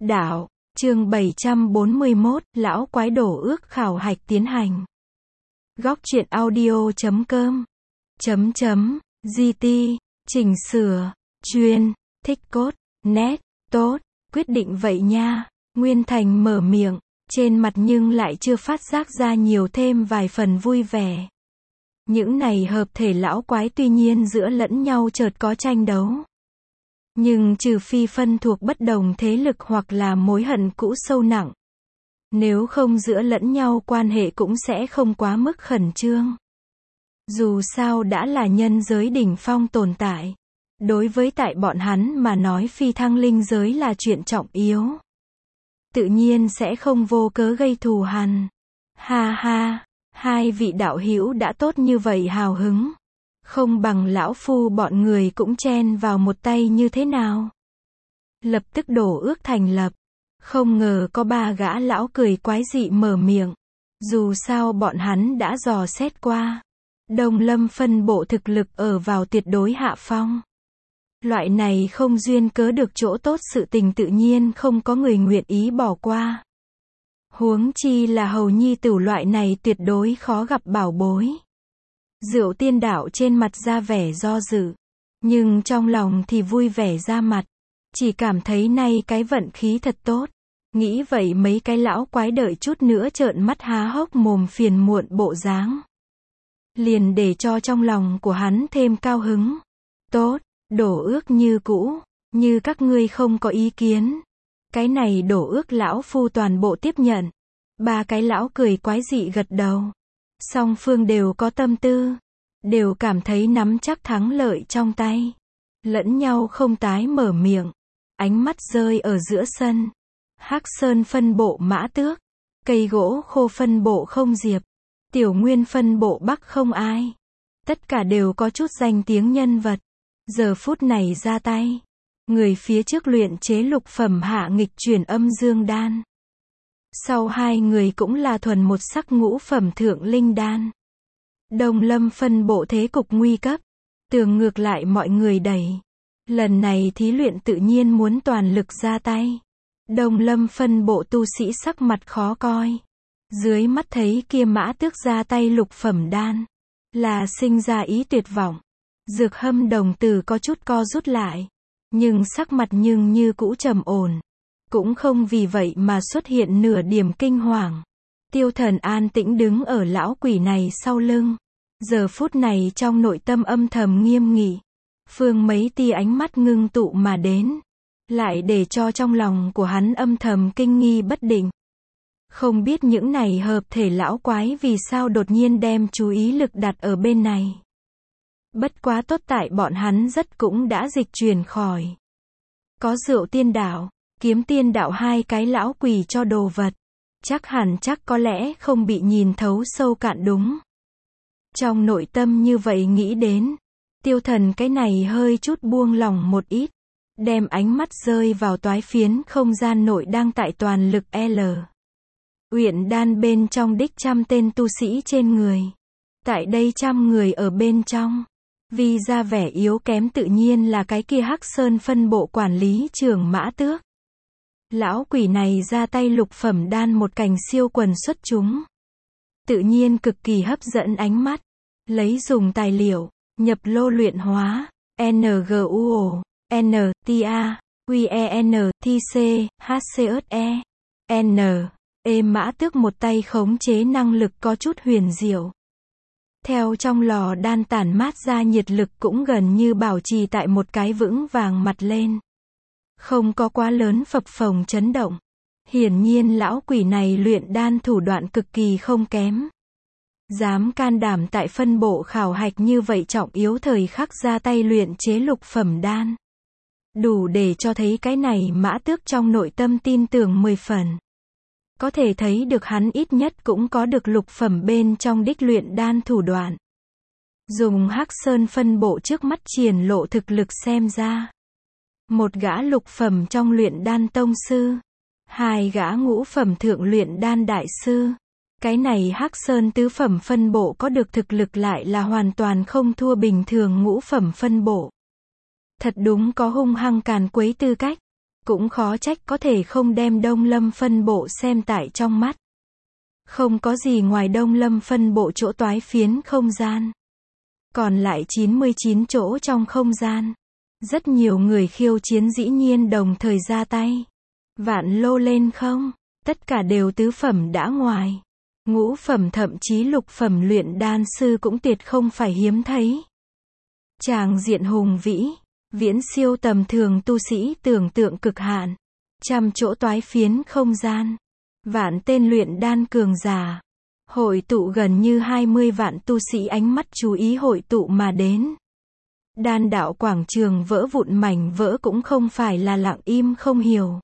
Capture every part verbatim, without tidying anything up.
Đạo, chương bảy trăm bốn mươi mốt, lão quái đổ ước khảo hạch tiến hành. Góc truyện audio chấm com chấm chấm gt chỉnh sửa chuyên thích cốt nét tốt quyết định vậy nha. Nguyên Thành mở miệng, trên mặt nhưng lại chưa phát giác ra nhiều thêm vài phần vui vẻ. Những này hợp thể lão quái tuy nhiên giữa lẫn nhau chợt có tranh đấu, nhưng trừ phi phân thuộc bất đồng thế lực hoặc là mối hận cũ sâu nặng, nếu không giữa lẫn nhau quan hệ cũng sẽ không quá mức khẩn trương. Dù sao đã là nhân giới đỉnh phong tồn tại, đối với tại bọn hắn mà nói phi thăng linh giới là chuyện trọng yếu, tự nhiên sẽ không vô cớ gây thù hằn. Ha ha, hai vị đạo hữu đã tốt như vậy hào hứng, không bằng lão phu bọn người cũng chen vào một tay như thế nào. Lập tức đổ ước thành lập. Không ngờ có ba gã lão cười quái dị mở miệng. Dù sao bọn hắn đã dò xét qua, Đông Lâm phân bộ thực lực ở vào tuyệt đối hạ phong. Loại này không duyên cớ được chỗ tốt sự tình tự nhiên không có người nguyện ý bỏ qua. Huống chi là hầu nhi tử loại này tuyệt đối khó gặp bảo bối. Diệu Tiên Đạo trên mặt ra vẻ do dự, nhưng trong lòng thì vui vẻ ra mặt, chỉ cảm thấy nay cái vận khí thật tốt. Nghĩ vậy mấy cái lão quái đợi chút nữa trợn mắt há hốc mồm phiền muộn bộ dáng, liền để cho trong lòng của hắn thêm cao hứng. Tốt, đổ ước như cũ, như các ngươi không có ý kiến, cái này đổ ước lão phu toàn bộ tiếp nhận. Ba cái lão cười quái dị gật đầu. Song phương đều có tâm tư, đều cảm thấy nắm chắc thắng lợi trong tay, lẫn nhau không tái mở miệng. Ánh mắt rơi ở giữa sân. Hắc Sơn phân bộ Mã Tước, cây gỗ khô phân bộ Không Diệp, Tiểu Nguyên phân bộ Bắc Không Ai, tất cả đều có chút danh tiếng nhân vật, giờ phút này ra tay. Người phía trước luyện chế lục phẩm hạ nghịch chuyển âm dương đan, sau hai người cũng là thuần một sắc ngũ phẩm thượng linh đan. Đông Lâm phân bộ thế cục nguy cấp, tường ngược lại mọi người đẩy. Lần này thí luyện tự nhiên muốn toàn lực ra tay. Đông Lâm phân bộ tu sĩ sắc mặt khó coi, dưới mắt thấy kia Mã Tước ra tay lục phẩm đan, là sinh ra ý tuyệt vọng. Dược Hâm đồng tử có chút co rút lại, nhưng sắc mặt nhưng như cũ trầm ổn, cũng không vì vậy mà xuất hiện nửa điểm kinh hoàng. Tiêu Thần an tĩnh đứng ở lão quỷ này sau lưng, giờ phút này trong nội tâm âm thầm nghiêm nghị. Phương mấy tia ánh mắt ngưng tụ mà đến, lại để cho trong lòng của hắn âm thầm kinh nghi bất định. Không biết những này hợp thể lão quái vì sao đột nhiên đem chú ý lực đặt ở bên này. Bất quá tốt tại bọn hắn rất cũng đã dịch chuyển khỏi. Có Diệu Tiên Đạo, Kiếm Tiên Đạo hai cái lão quỷ cho đồ vật, chắc hẳn chắc có lẽ không bị nhìn thấu sâu cạn đúng. Trong nội tâm như vậy nghĩ đến, Tiêu Thần cái này hơi chút buông lỏng một ít, đem ánh mắt rơi vào toái phiến không gian nội đang tại toàn lực L. Uyển đan bên trong đích trăm tên tu sĩ trên người. Tại đây trăm người ở bên trong, vì ra vẻ yếu kém tự nhiên là cái kia Hắc Sơn phân bộ quản lý trưởng Mã Tước. Lão quỷ này ra tay lục phẩm đan một cành siêu quần xuất chúng, tự nhiên cực kỳ hấp dẫn ánh mắt. Lấy dùng tài liệu nhập lô luyện hóa, NGUO, NTA, QEN, TC, HCSE, N, E Mã Tước một tay khống chế năng lực có chút huyền diệu. Theo trong lò đan tản mát ra nhiệt lực cũng gần như bảo trì tại một cái vững vàng mặt lên, không có quá lớn phập phồng chấn động. Hiển nhiên lão quỷ này luyện đan thủ đoạn cực kỳ không kém. Dám can đảm tại phân bộ khảo hạch như vậy trọng yếu thời khắc ra tay luyện chế lục phẩm đan, đủ để cho thấy cái này Mã Tước trong nội tâm tin tưởng mười phần. Có thể thấy được hắn ít nhất cũng có được lục phẩm bên trong đích luyện đan thủ đoạn. Dùng Hắc Sơn phân bộ trước mắt triển lộ thực lực xem ra, một gã lục phẩm trong luyện đan tông sư, hai gã ngũ phẩm thượng luyện đan đại sư. Cái này Hắc Sơn tứ phẩm phân bộ có được thực lực lại là hoàn toàn không thua bình thường ngũ phẩm phân bộ. Thật đúng có hung hăng càn quấy tư cách. Cũng khó trách có thể không đem Đông Lâm phân bộ xem tại trong mắt. Không có gì ngoài Đông Lâm phân bộ chỗ toái phiến không gian. Còn lại chín mươi chín chỗ trong không gian. Rất nhiều người khiêu chiến dĩ nhiên đồng thời ra tay. Vạn lô lên không, tất cả đều tứ phẩm đã ngoài. Ngũ phẩm thậm chí lục phẩm luyện đan sư cũng tuyệt không phải hiếm thấy. Tràng diện hùng vĩ, viễn siêu tầm thường tu sĩ tưởng tượng cực hạn. Trăm chỗ toái phiến không gian. Vạn tên luyện đan cường giả. Hội tụ gần như hai mươi vạn tu sĩ ánh mắt chú ý hội tụ mà đến. Đan đạo quảng trường vỡ vụn mảnh vỡ cũng không phải là lặng im không hiểu.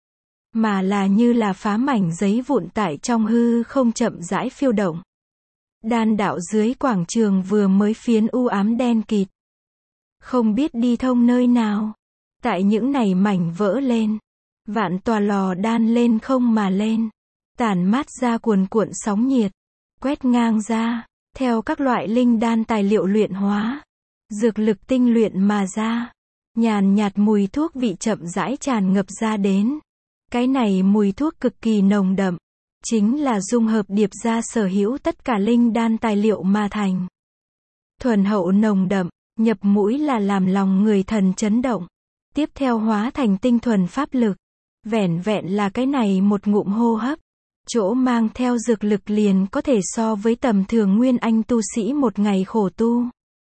Mà là như là phá mảnh giấy vụn tại trong hư không chậm rãi phiêu động. Đan đạo dưới quảng trường vừa mới phiến u ám đen kịt. Không biết đi thông nơi nào. Tại những này mảnh vỡ lên. Vạn tòa lò đan lên không mà lên. Tản mát ra cuồn cuộn sóng nhiệt. Quét ngang ra. Theo các loại linh đan tài liệu luyện hóa. Dược lực tinh luyện mà ra. Nhàn nhạt mùi thuốc vị chậm rãi tràn ngập ra đến. Cái này mùi thuốc cực kỳ nồng đậm. Chính là dung hợp điệp ra sở hữu tất cả linh đan tài liệu mà thành. Thuần hậu nồng đậm, nhập mũi là làm lòng người thần chấn động. Tiếp theo hóa thành tinh thuần pháp lực. Vẻn vẹn là cái này một ngụm hô hấp. Chỗ mang theo dược lực liền có thể so với tầm thường nguyên anh tu sĩ một ngày khổ tu.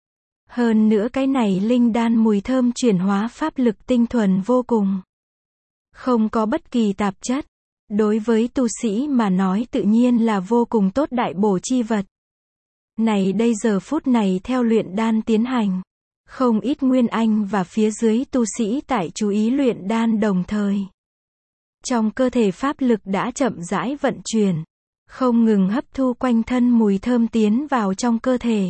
Hơn nữa cái này linh đan mùi thơm chuyển hóa pháp lực tinh thuần vô cùng. Không có bất kỳ tạp chất. Đối với tu sĩ mà nói tự nhiên là vô cùng tốt đại bổ chi vật. Này đây giờ phút này theo luyện đan tiến hành. Không ít nguyên anh và phía dưới tu sĩ tại chú ý luyện đan đồng thời. Trong cơ thể pháp lực đã chậm rãi vận chuyển. Không ngừng hấp thu quanh thân mùi thơm tiến vào trong cơ thể.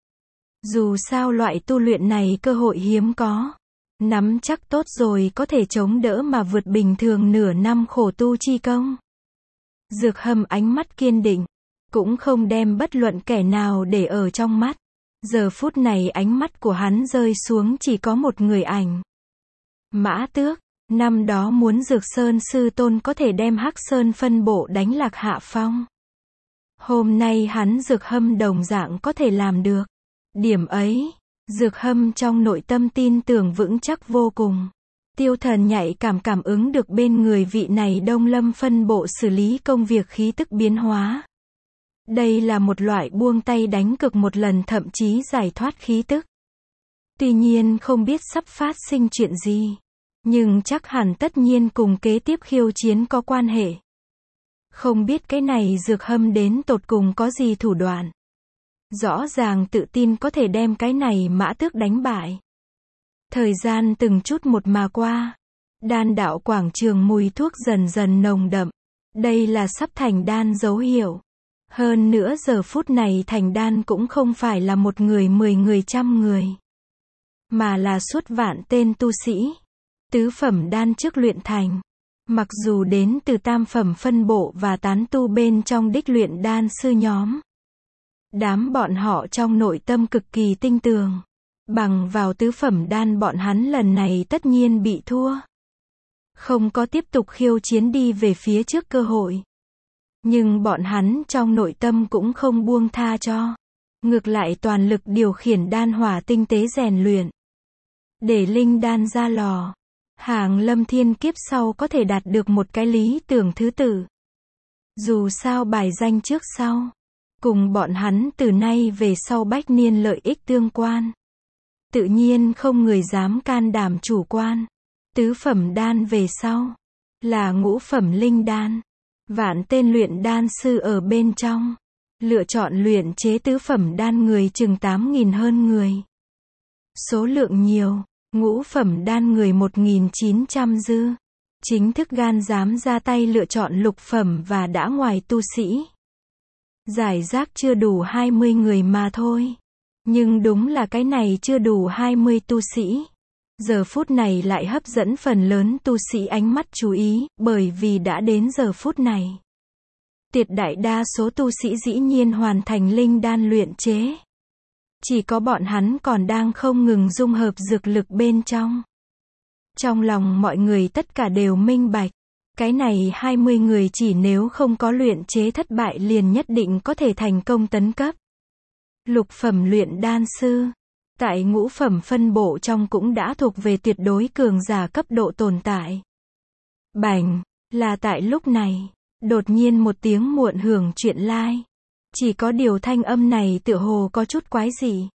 Dù sao loại tu luyện này cơ hội hiếm có. Nắm chắc tốt rồi có thể chống đỡ mà vượt bình thường nửa năm khổ tu chi công. Dược Hâm ánh mắt kiên định. Cũng không đem bất luận kẻ nào để ở trong mắt. Giờ phút này ánh mắt của hắn rơi xuống chỉ có một người ảnh. Mã Tước. Năm đó muốn Dược Sơn sư tôn có thể đem Hắc Sơn phân bộ đánh lạc hạ phong. Hôm nay hắn Dược Hâm đồng dạng có thể làm được. Điểm ấy, Dược Hâm trong nội tâm tin tưởng vững chắc vô cùng. Tiêu Thần nhạy cảm cảm ứng được bên người vị này Đông Lâm phân bộ xử lý công việc khí tức biến hóa. Đây là một loại buông tay đánh cực một lần thậm chí giải thoát khí tức. Tuy nhiên không biết sắp phát sinh chuyện gì. Nhưng chắc hẳn tất nhiên cùng kế tiếp khiêu chiến có quan hệ. Không biết cái này Dược Hâm đến tột cùng có gì thủ đoạn. Rõ ràng tự tin có thể đem cái này Mã Tước đánh bại. Thời gian từng chút một mà qua. Đan đạo quảng trường mùi thuốc dần dần nồng đậm. Đây là sắp thành đan dấu hiệu. Hơn nữa giờ phút này thành đan cũng không phải là một người mười người trăm người. Mà là suốt vạn tên tu sĩ. Tứ phẩm đan trước luyện thành. Mặc dù đến từ tam phẩm phân bộ và tán tu bên trong đích luyện đan sư nhóm. Đám bọn họ trong nội tâm cực kỳ tinh tường. Bằng vào tứ phẩm đan bọn hắn lần này tất nhiên bị thua. Không có tiếp tục khiêu chiến đi về phía trước cơ hội. Nhưng bọn hắn trong nội tâm cũng không buông tha cho. Ngược lại toàn lực điều khiển đan hỏa tinh tế rèn luyện. Để linh đan ra lò. Hàng lâm thiên kiếp sau có thể đạt được một cái lý tưởng thứ tự. Dù sao bài danh trước sau. Cùng bọn hắn từ nay về sau bách niên lợi ích tương quan. Tự nhiên không người dám can đảm chủ quan. Tứ phẩm đan về sau. Là ngũ phẩm linh đan. Vạn tên luyện đan sư ở bên trong. Lựa chọn luyện chế tứ phẩm đan người chừng tám nghìn hơn người. Số lượng nhiều. Ngũ phẩm đan người một nghìn chín trăm dư. Chính thức gan dám ra tay lựa chọn lục phẩm và đã ngoài tu sĩ. Giải rác chưa đủ hai mươi người mà thôi. Nhưng đúng là cái này chưa đủ hai mươi tu sĩ. Giờ phút này lại hấp dẫn phần lớn tu sĩ ánh mắt chú ý, bởi vì đã đến giờ phút này. Tuyệt đại đa số tu sĩ dĩ nhiên hoàn thành linh đan luyện chế. Chỉ có bọn hắn còn đang không ngừng dung hợp dược lực bên trong. Trong lòng mọi người tất cả đều minh bạch. Cái này hai mươi người chỉ nếu không có luyện chế thất bại liền nhất định có thể thành công tấn cấp. Lục phẩm luyện đan sư. Tại ngũ phẩm phân bộ trong cũng đã thuộc về tuyệt đối cường giả cấp độ tồn tại. Bành, là tại lúc này, đột nhiên một tiếng muộn hưởng chuyện lai. Chỉ có điều thanh âm này tựa hồ có chút quái dị.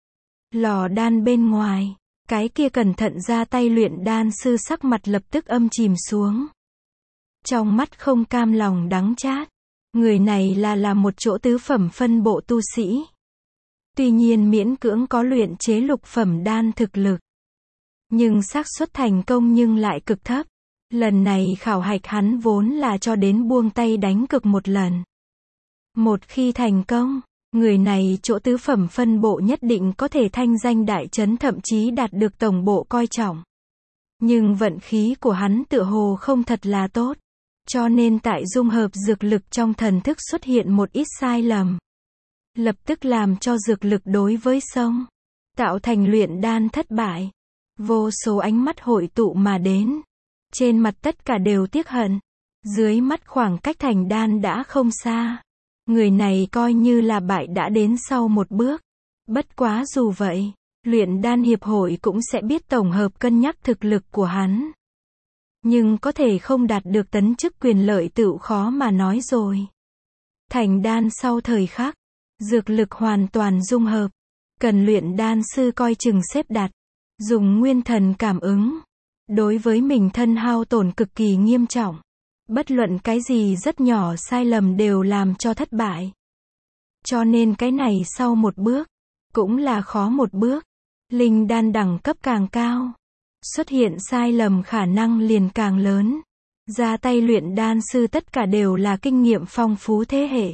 Lò đan bên ngoài, cái kia cẩn thận ra tay luyện đan sư sắc mặt lập tức âm chìm xuống. Trong mắt không cam lòng đắng chát. Người này là là một chỗ tứ phẩm phân bộ tu sĩ. Tuy nhiên miễn cưỡng có luyện chế lục phẩm đan thực lực. Nhưng xác suất thành công nhưng lại cực thấp. Lần này khảo hạch hắn vốn là cho đến buông tay đánh cược một lần. Một khi thành công, người này chỗ tứ phẩm phân bộ nhất định có thể thanh danh đại chấn, thậm chí đạt được tổng bộ coi trọng. Nhưng vận khí của hắn tựa hồ không thật là tốt. Cho nên tại dung hợp dược lực trong thần thức xuất hiện một ít sai lầm. Lập tức làm cho dược lực đối với sông, tạo thành luyện đan thất bại. Vô số ánh mắt hội tụ mà đến. Trên mặt tất cả đều tiếc hận. Dưới mắt khoảng cách thành đan đã không xa. Người này coi như là bại đã đến sau một bước. Bất quá dù vậy, luyện đan hiệp hội cũng sẽ biết tổng hợp cân nhắc thực lực của hắn. Nhưng có thể không đạt được tấn chức quyền lợi tựu khó mà nói rồi. Thành đan sau thời khắc, dược lực hoàn toàn dung hợp. Cần luyện đan sư coi chừng xếp đặt. Dùng nguyên thần cảm ứng. Đối với mình thân hao tổn cực kỳ nghiêm trọng. Bất luận cái gì rất nhỏ sai lầm đều làm cho thất bại. Cho nên cái này sau một bước, cũng là khó một bước. Linh đan đẳng cấp càng cao, xuất hiện sai lầm khả năng liền càng lớn. Ra tay luyện đan sư tất cả đều là kinh nghiệm phong phú thế hệ.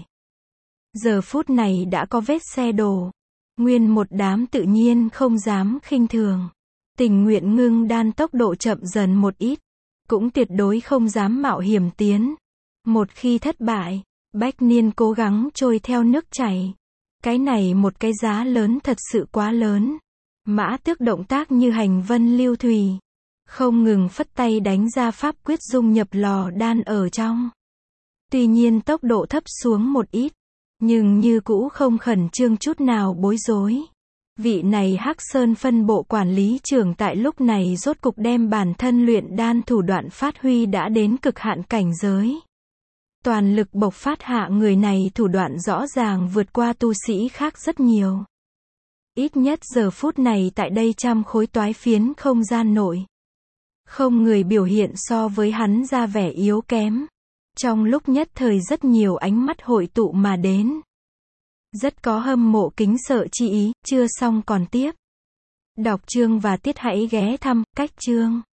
Giờ phút này đã có vết xe đổ. Nguyên một đám tự nhiên không dám khinh thường. Tình nguyện ngưng đan tốc độ chậm dần một ít. Cũng tuyệt đối không dám mạo hiểm tiến. Một khi thất bại, bách niên cố gắng trôi theo nước chảy. Cái này một cái giá lớn thật sự quá lớn. Mã Tước động tác như hành vân lưu thủy. Không ngừng phất tay đánh ra pháp quyết dung nhập lò đan ở trong. Tuy nhiên tốc độ thấp xuống một ít. Nhưng như cũ không khẩn trương chút nào bối rối. Vị này Hắc Sơn phân bộ quản lý trưởng tại lúc này rốt cục đem bản thân luyện đan thủ đoạn phát huy đã đến cực hạn cảnh giới. Toàn lực bộc phát hạ, người này thủ đoạn rõ ràng vượt qua tu sĩ khác rất nhiều. Ít nhất giờ phút này tại đây trăm khối toái phiến không gian nội. Không người biểu hiện so với hắn ra vẻ yếu kém. Trong lúc nhất thời rất nhiều ánh mắt hội tụ mà đến. Rất có hâm mộ kính sợ chi ý. Chưa xong còn tiếp. Đọc chương và tiết hãy ghé thăm cách chương.